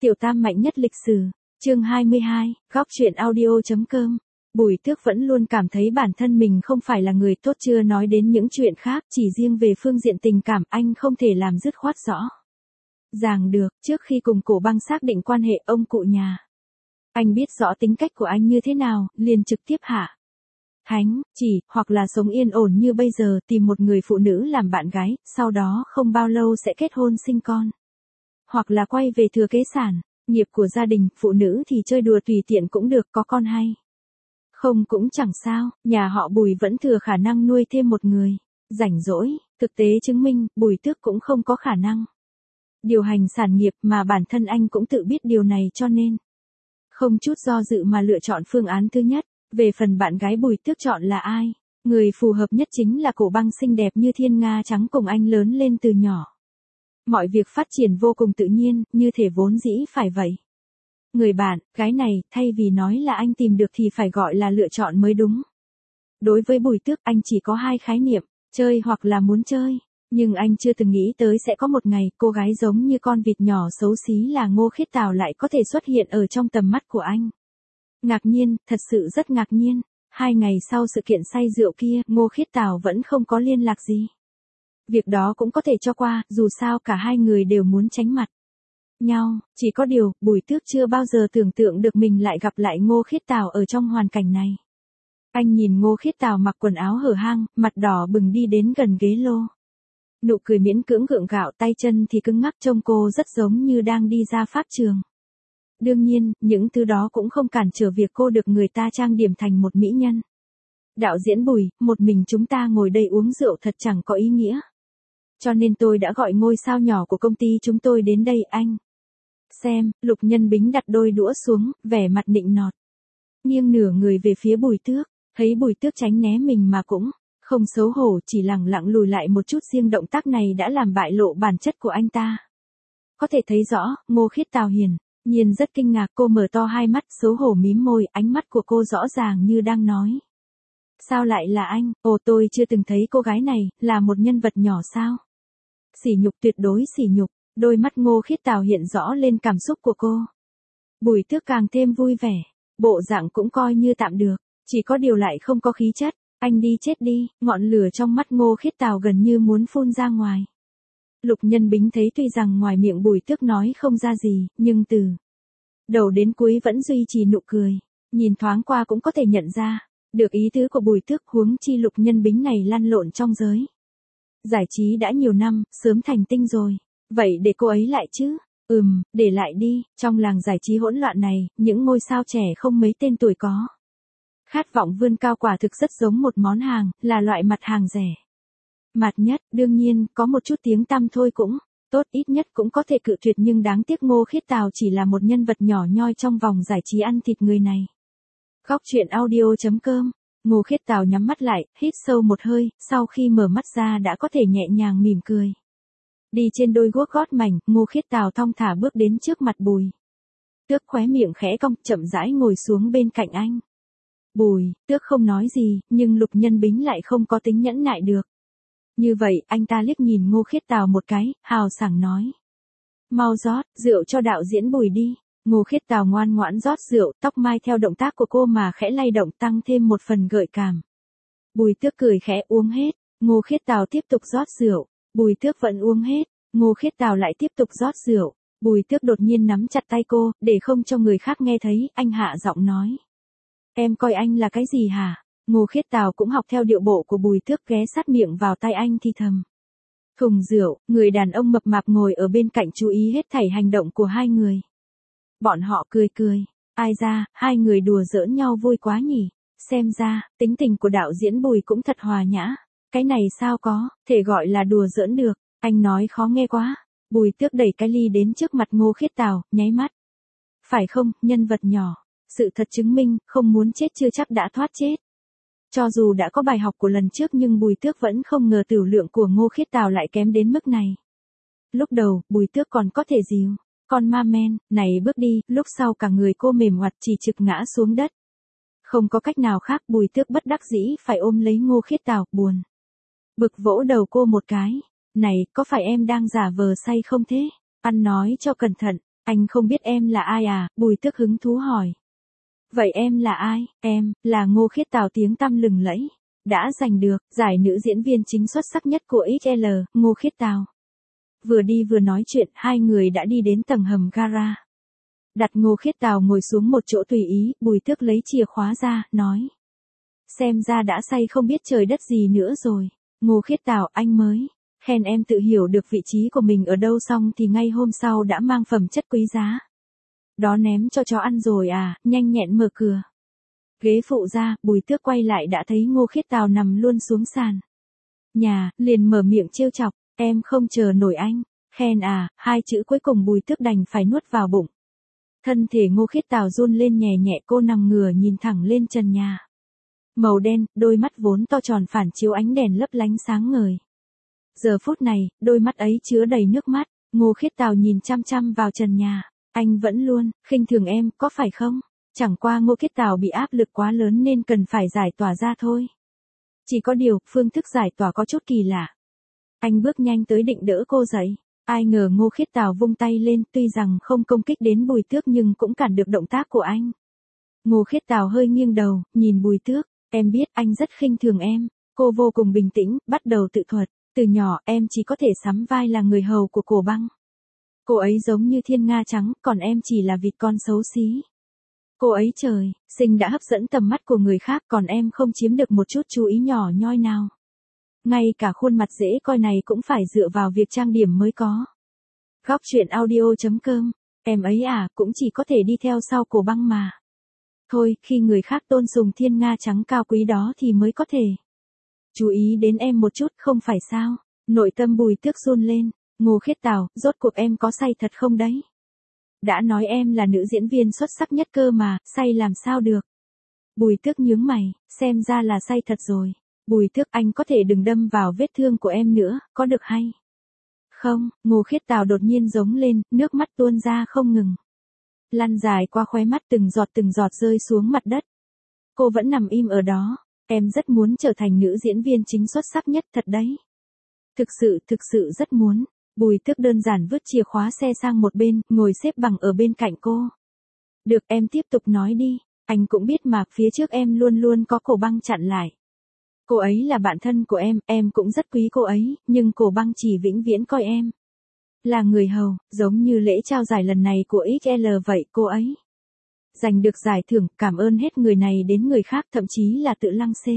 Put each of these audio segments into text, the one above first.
Tiểu tam mạnh nhất lịch sử. Chương 22, góc truyện audio.com. Bùi Tước vẫn luôn cảm thấy bản thân mình không phải là người tốt, chưa nói đến những chuyện khác, chỉ riêng về phương diện tình cảm anh không thể làm dứt khoát rõ ràng được. Trước khi cùng Cổ Băng xác định quan hệ, ông cụ nhà anh biết rõ tính cách của anh như thế nào, liền trực tiếp hạ thánh chỉ, hoặc là sống yên ổn như bây giờ, tìm một người phụ nữ làm bạn gái, sau đó không bao lâu sẽ kết hôn sinh con, hoặc là quay về thừa kế sản nghiệp của gia đình. Phụ nữ thì chơi đùa tùy tiện cũng được, có con hay không cũng chẳng sao, nhà họ Bùi vẫn thừa khả năng nuôi thêm một người rảnh rỗi. Thực tế chứng minh, Bùi Tước cũng không có khả năng điều hành sản nghiệp, mà bản thân anh cũng tự biết điều này, cho nên không chút do dự mà lựa chọn phương án thứ nhất. Về phần bạn gái Bùi Tước chọn là ai, người phù hợp nhất chính là Cổ Băng, xinh đẹp như thiên nga trắng, cùng anh lớn lên từ nhỏ. Mọi việc phát triển vô cùng tự nhiên, như thể vốn dĩ phải vậy. Người bạn gái này, thay vì nói là anh tìm được thì phải gọi là lựa chọn mới đúng. Đối với Bùi Tước, anh chỉ có hai khái niệm, chơi hoặc là muốn chơi. Nhưng anh chưa từng nghĩ tới sẽ có một ngày, cô gái giống như con vịt nhỏ xấu xí là Ngô Khiết Tào lại có thể xuất hiện ở trong tầm mắt của anh. Ngạc nhiên, thật sự rất ngạc nhiên. 2 ngày sau sự kiện say rượu kia, Ngô Khiết Tào vẫn không có liên lạc gì. Việc đó cũng có thể cho qua, dù sao cả hai người đều muốn tránh mặt nhau. Chỉ có điều, Bùi Tước chưa bao giờ tưởng tượng được mình lại gặp lại Ngô Khiết Tào ở trong hoàn cảnh này. Anh nhìn Ngô Khiết Tào mặc quần áo hở hang, mặt đỏ bừng đi đến gần ghế lô. Nụ cười miễn cưỡng gượng gạo, tay chân thì cứng ngắc, trông cô rất giống như đang đi ra pháp trường. Đương nhiên, những thứ đó cũng không cản trở việc cô được người ta trang điểm thành một mỹ nhân. Đạo diễn Bùi, một mình chúng ta ngồi đây uống rượu thật chẳng có ý nghĩa. Cho nên tôi đã gọi ngôi sao nhỏ của công ty chúng tôi đến đây. Anh xem. Lục Nhân Bính đặt đôi đũa xuống, vẻ mặt nịnh nọt, nghiêng nửa người về phía Bùi Tước. Thấy Bùi Tước tránh né mình mà cũng không xấu hổ, chỉ lẳng lặng lùi lại một chút, riêng động tác này đã làm bại lộ bản chất của anh ta. Có thể thấy rõ, Ngô Khiết Tào hiển nhiên rất kinh ngạc, cô mở to hai mắt, xấu hổ mím môi, ánh mắt của cô rõ ràng như đang nói: sao lại là anh? Ồ, tôi chưa từng thấy cô gái này là một nhân vật nhỏ sao? Sỉ nhục, tuyệt đối sỉ nhục. Đôi mắt Ngô Khiết Tào hiện rõ lên cảm xúc của cô. Bùi Tước càng thêm vui vẻ, bộ dạng cũng coi như tạm được, chỉ có điều lại không có khí chất. Anh đi chết đi. Ngọn lửa trong mắt Ngô Khiết Tào gần như muốn phun ra ngoài. Lục Nhân Bính thấy tuy rằng ngoài miệng Bùi Tước nói không ra gì, nhưng từ đầu đến cuối vẫn duy trì nụ cười. Nhìn thoáng qua cũng có thể nhận ra được ý tứ của Bùi Tước, huống chi Lục Nhân Bính này lăn lộn trong giới giải trí đã nhiều năm, sớm thành tinh rồi. Vậy để cô ấy lại chứ? Để lại đi. Trong làng giải trí hỗn loạn này, những ngôi sao trẻ không mấy tên tuổi có khát vọng vươn cao quả thực rất giống một món hàng, là loại mặt hàng rẻ mạt nhất. Đương nhiên, có một chút tiếng tăm thôi cũng tốt, ít nhất cũng có thể cự tuyệt, nhưng đáng tiếc Ngô Khiết Tào chỉ là một nhân vật nhỏ nhoi trong vòng giải trí ăn thịt người này. Góc truyện audio.com. Ngô Khiết Tào nhắm mắt lại, hít sâu một hơi, sau khi mở mắt ra đã có thể nhẹ nhàng mỉm cười. Đi trên đôi guốc gót mảnh, Ngô Khiết Tào thong thả bước đến trước mặt Bùi Tước, khóe miệng khẽ cong, chậm rãi ngồi xuống bên cạnh anh. Bùi Tước không nói gì, nhưng Lục Nhân Bính lại không có tính nhẫn nại được. Như vậy, anh ta liếc nhìn Ngô Khiết Tào một cái, hào sảng nói: mau rót rượu cho đạo diễn Bùi đi. Ngô Khiết Tào ngoan ngoãn rót rượu, tóc mai theo động tác của cô mà khẽ lay động, tăng thêm một phần gợi cảm. Bùi Tước cười khẽ uống hết. Ngô Khiết Tào tiếp tục rót rượu. Bùi Tước vẫn uống hết. Ngô Khiết Tào lại tiếp tục rót rượu. Bùi Tước đột nhiên nắm chặt tay cô, để không cho người khác nghe thấy, anh hạ giọng nói: em coi anh là cái gì hả? Ngô Khiết Tào cũng học theo điệu bộ của Bùi Tước, ghé sát miệng vào tai anh thì thầm. Thùng rượu, người đàn ông mập mạp ngồi ở bên cạnh chú ý hết thảy hành động của hai người. Bọn họ cười cười. Ai ra, hai người đùa giỡn nhau vui quá nhỉ. Xem ra, tính tình của đạo diễn Bùi cũng thật hòa nhã. Cái này sao có thể gọi là đùa giỡn được. Anh nói khó nghe quá. Bùi Tước đẩy cái ly đến trước mặt Ngô Khiết Tào, nháy mắt. Phải không, nhân vật nhỏ. Sự thật chứng minh, không muốn chết chưa chắc đã thoát chết. Cho dù đã có bài học của lần trước, nhưng Bùi Tước vẫn không ngờ tửu lượng của Ngô Khiết Tào lại kém đến mức này. Lúc đầu, Bùi Tước còn có thể dìu con ma men này bước đi, lúc sau cả người cô mềm oặt chỉ trực ngã xuống đất. Không có cách nào khác, Bùi Tước bất đắc dĩ phải ôm lấy Ngô Khiết Tào, buồn bực vỗ đầu cô một cái. Này, có phải em đang giả vờ say không thế? Ăn nói cho cẩn thận. Anh không biết em là ai à, Bùi Tước hứng thú hỏi. Vậy em là ai? Em, là Ngô Khiết Tào tiếng tăm lừng lẫy. Đã giành được, giải nữ diễn viên chính xuất sắc nhất của XL, Ngô Khiết Tào. Vừa đi vừa nói chuyện, hai người đã đi đến tầng hầm gara. Đặt Ngô Khiết Tào ngồi xuống một chỗ tùy ý, Bùi Tước lấy chìa khóa ra, nói. Xem ra đã say không biết trời đất gì nữa rồi. Ngô Khiết Tào, anh mới khen em tự hiểu được vị trí của mình ở đâu, xong thì ngay hôm sau đã mang phẩm chất quý giá. Đó ném cho chó ăn rồi à, nhanh nhẹn mở cửa. Ghế phụ ra, Bùi Tước quay lại đã thấy Ngô Khiết Tào nằm luôn xuống sàn. Nhà, liền mở miệng trêu chọc, em không chờ nổi anh. Khen à, hai chữ cuối cùng Bùi Tước đành phải nuốt vào bụng. Thân thể Ngô Khiết Tào run lên nhẹ nhẹ, cô nằm ngửa nhìn thẳng lên trần nhà. Màu đen, đôi mắt vốn to tròn phản chiếu ánh đèn lấp lánh sáng ngời. Giờ phút này, đôi mắt ấy chứa đầy nước mắt, Ngô Khiết Tào nhìn chăm chăm vào trần nhà. Anh vẫn luôn khinh thường em, có phải không? Chẳng qua Ngô Khiết Tào bị áp lực quá lớn nên cần phải giải tỏa ra thôi. Chỉ có điều, phương thức giải tỏa có chút kỳ lạ. Anh bước nhanh tới định đỡ cô dậy. Ai ngờ Ngô Khiết Tào vung tay lên, tuy rằng không công kích đến Bùi Tước nhưng cũng cản được động tác của anh. Ngô Khiết Tào hơi nghiêng đầu, nhìn Bùi Tước. Em biết anh rất khinh thường em. Cô vô cùng bình tĩnh, bắt đầu tự thuật. Từ nhỏ em chỉ có thể sắm vai là người hầu của Cổ Băng. Cô ấy giống như thiên nga trắng, còn em chỉ là vịt con xấu xí. Cô ấy trời sinh đã hấp dẫn tầm mắt của người khác, còn em không chiếm được một chút chú ý nhỏ nhoi nào. Ngay cả khuôn mặt dễ coi này cũng phải dựa vào việc trang điểm mới có. Góc truyện audio.com. Em ấy à, cũng chỉ có thể đi theo sau Cổ Băng mà. Thôi, khi người khác tôn sùng thiên nga trắng cao quý đó thì mới có thể chú ý đến em một chút, không phải sao? Nội tâm Bùi Tước run lên. Ngô Khiết Tào, rốt cuộc em có say thật không đấy? Đã nói em là nữ diễn viên xuất sắc nhất cơ mà, say làm sao được? Bùi Tước nhướng mày, xem ra là say thật rồi. Bùi Tước, anh có thể đừng đâm vào vết thương của em nữa, có được hay? Không, Ngô Khiết Tào đột nhiên giống lên, nước mắt tuôn ra không ngừng. Lăn dài qua khóe mắt, từng giọt rơi xuống mặt đất. Cô vẫn nằm im ở đó. Em rất muốn trở thành nữ diễn viên chính xuất sắc nhất thật đấy. Thực sự rất muốn. Bùi Tước đơn giản vứt chìa khóa xe sang một bên, ngồi xếp bằng ở bên cạnh cô. Được, em tiếp tục nói đi. Anh cũng biết mà, phía trước em luôn luôn có Cổ Băng chặn lại. Cô ấy là bạn thân của em cũng rất quý cô ấy, nhưng Cổ Băng chỉ vĩnh viễn coi em là người hầu, giống như lễ trao giải lần này của XL vậy. Cô ấy giành được giải thưởng, cảm ơn hết người này đến người khác, thậm chí là tự lăng xê.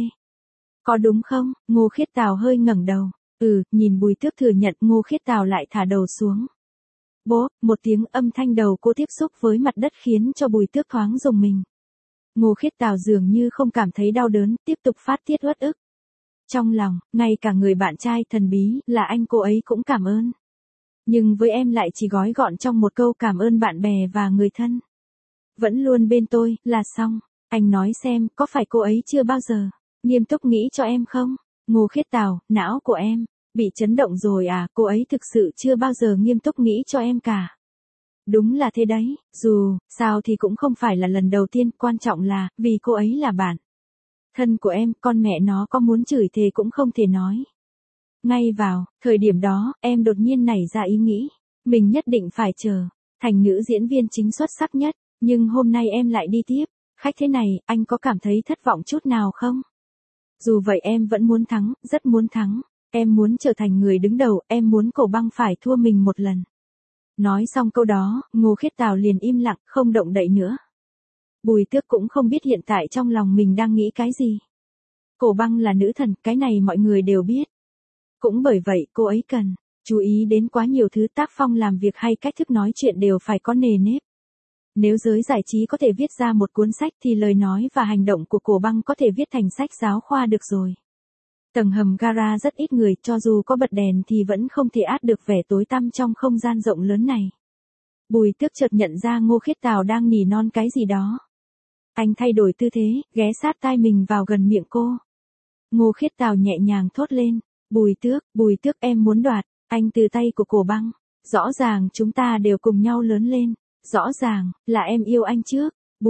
Có đúng không? Ngô Khiết Tào hơi ngẩng đầu. Nhìn Bùi Tước thừa nhận, Ngô Khiết Tào lại thả đầu xuống. Bố, một tiếng, âm thanh đầu cô tiếp xúc với mặt đất khiến cho Bùi Tước thoáng rùng mình. Ngô Khiết Tào dường như không cảm thấy đau đớn, tiếp tục phát tiết uất ức. Trong lòng, ngay cả người bạn trai thần bí là anh cô ấy cũng cảm ơn. Nhưng với em lại chỉ gói gọn trong một câu cảm ơn bạn bè và người thân. Vẫn luôn bên tôi, là xong. Anh nói xem, có phải cô ấy chưa bao giờ nghiêm túc nghĩ cho em không? Ngô Khiết Tào, não của em bị chấn động rồi à, cô ấy thực sự chưa bao giờ nghiêm túc nghĩ cho em cả. Đúng là thế đấy, dù sao thì cũng không phải là lần đầu tiên, quan trọng là vì cô ấy là bạn thân của em, con mẹ nó có muốn chửi thề cũng không thể nói. Ngay vào thời điểm đó, em đột nhiên nảy ra ý nghĩ, mình nhất định phải trở thành nữ diễn viên chính xuất sắc nhất, nhưng hôm nay em lại đi tiếp khách thế này, anh có cảm thấy thất vọng chút nào không? Dù vậy em vẫn muốn thắng, rất muốn thắng. Em muốn trở thành người đứng đầu, em muốn Cổ Băng phải thua mình một lần. Nói xong câu đó, Ngô Khiết Tào liền im lặng, không động đậy nữa. Bùi Tước cũng không biết hiện tại trong lòng mình đang nghĩ cái gì. Cổ Băng là nữ thần, cái này mọi người đều biết. Cũng bởi vậy cô ấy cần chú ý đến quá nhiều thứ, tác phong làm việc hay cách thức nói chuyện đều phải có nề nếp. Nếu giới giải trí có thể viết ra một cuốn sách thì lời nói và hành động của Cổ Băng có thể viết thành sách giáo khoa được rồi. Tầng hầm gara rất ít người, cho dù có bật đèn thì vẫn không thể át được vẻ tối tăm trong không gian rộng lớn này. Bùi Tước chợt nhận ra Ngô Khiết Tào đang nỉ non cái gì đó. Anh thay đổi tư thế, ghé sát tai mình vào gần miệng cô. Ngô Khiết Tào nhẹ nhàng thốt lên, Bùi Tước em muốn đoạt anh từ tay của Cổ Băng. Rõ ràng chúng ta đều cùng nhau lớn lên. Rõ ràng là em yêu anh trước.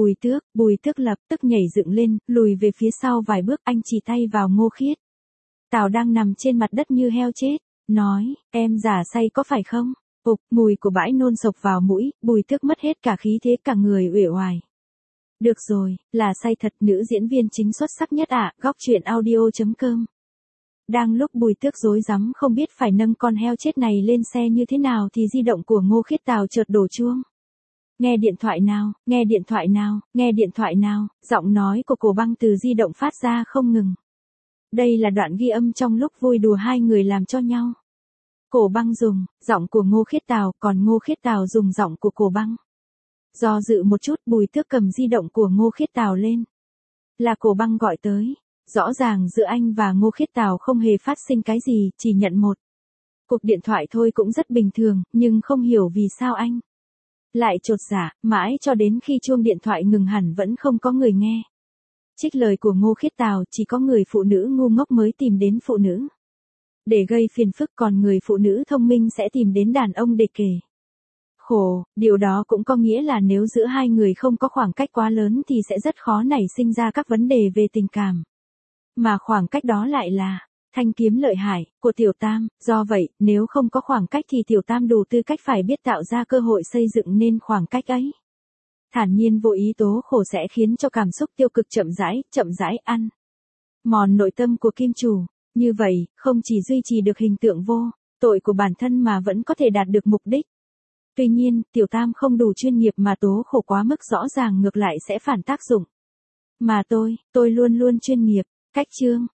Bùi Tước lập tức nhảy dựng lên, lùi về phía sau vài bước, anh chỉ tay vào Ngô Khiết Tào đang nằm trên mặt đất như heo chết, nói, em giả say có phải không? Ục, mùi của bãi nôn sộc vào mũi, Bùi Tước mất hết cả khí thế, cả người uể oải. Được rồi, là say thật, nữ diễn viên chính xuất sắc nhất ạ. Góc truyện audio.com. Đang lúc Bùi Tước rối rắm không biết phải nâng con heo chết này lên xe như thế nào thì di động của Ngô Khiết Tào chợt đổ chuông. Nghe điện thoại nào, nghe điện thoại nào, nghe điện thoại nào, giọng nói của Cổ Băng từ di động phát ra không ngừng. Đây là đoạn ghi âm trong lúc vui đùa hai người làm cho nhau. Cổ Băng dùng giọng của Ngô Khiết Tào, còn Ngô Khiết Tào dùng giọng của Cổ Băng. Do dự một chút, Bùi Tước cầm di động của Ngô Khiết Tào lên. Là Cổ Băng gọi tới. Rõ ràng giữa anh và Ngô Khiết Tào không hề phát sinh cái gì, chỉ nhận một cuộc điện thoại thôi cũng rất bình thường, nhưng không hiểu vì sao anh lại chột dạ, mãi cho đến khi chuông điện thoại ngừng hẳn vẫn không có người nghe. Trích lời của Ngô Khiết Tào, chỉ có người phụ nữ ngu ngốc mới tìm đến phụ nữ để gây phiền phức, còn người phụ nữ thông minh sẽ tìm đến đàn ông để kể khổ, điều đó cũng có nghĩa là nếu giữa hai người không có khoảng cách quá lớn thì sẽ rất khó nảy sinh ra các vấn đề về tình cảm. Mà khoảng cách đó lại là thanh kiếm lợi hại của Tiểu Tam, do vậy, nếu không có khoảng cách thì Tiểu Tam đủ tư cách phải biết tạo ra cơ hội xây dựng nên khoảng cách ấy. Thản nhiên vô ý tố khổ sẽ khiến cho cảm xúc tiêu cực chậm rãi ăn mòn nội tâm của kim chủ. Như vậy, không chỉ duy trì được hình tượng vô tội của bản thân mà vẫn có thể đạt được mục đích. Tuy nhiên, Tiểu Tam không đủ chuyên nghiệp mà tố khổ quá mức rõ ràng ngược lại sẽ phản tác dụng. Mà tôi luôn luôn chuyên nghiệp. Cách chương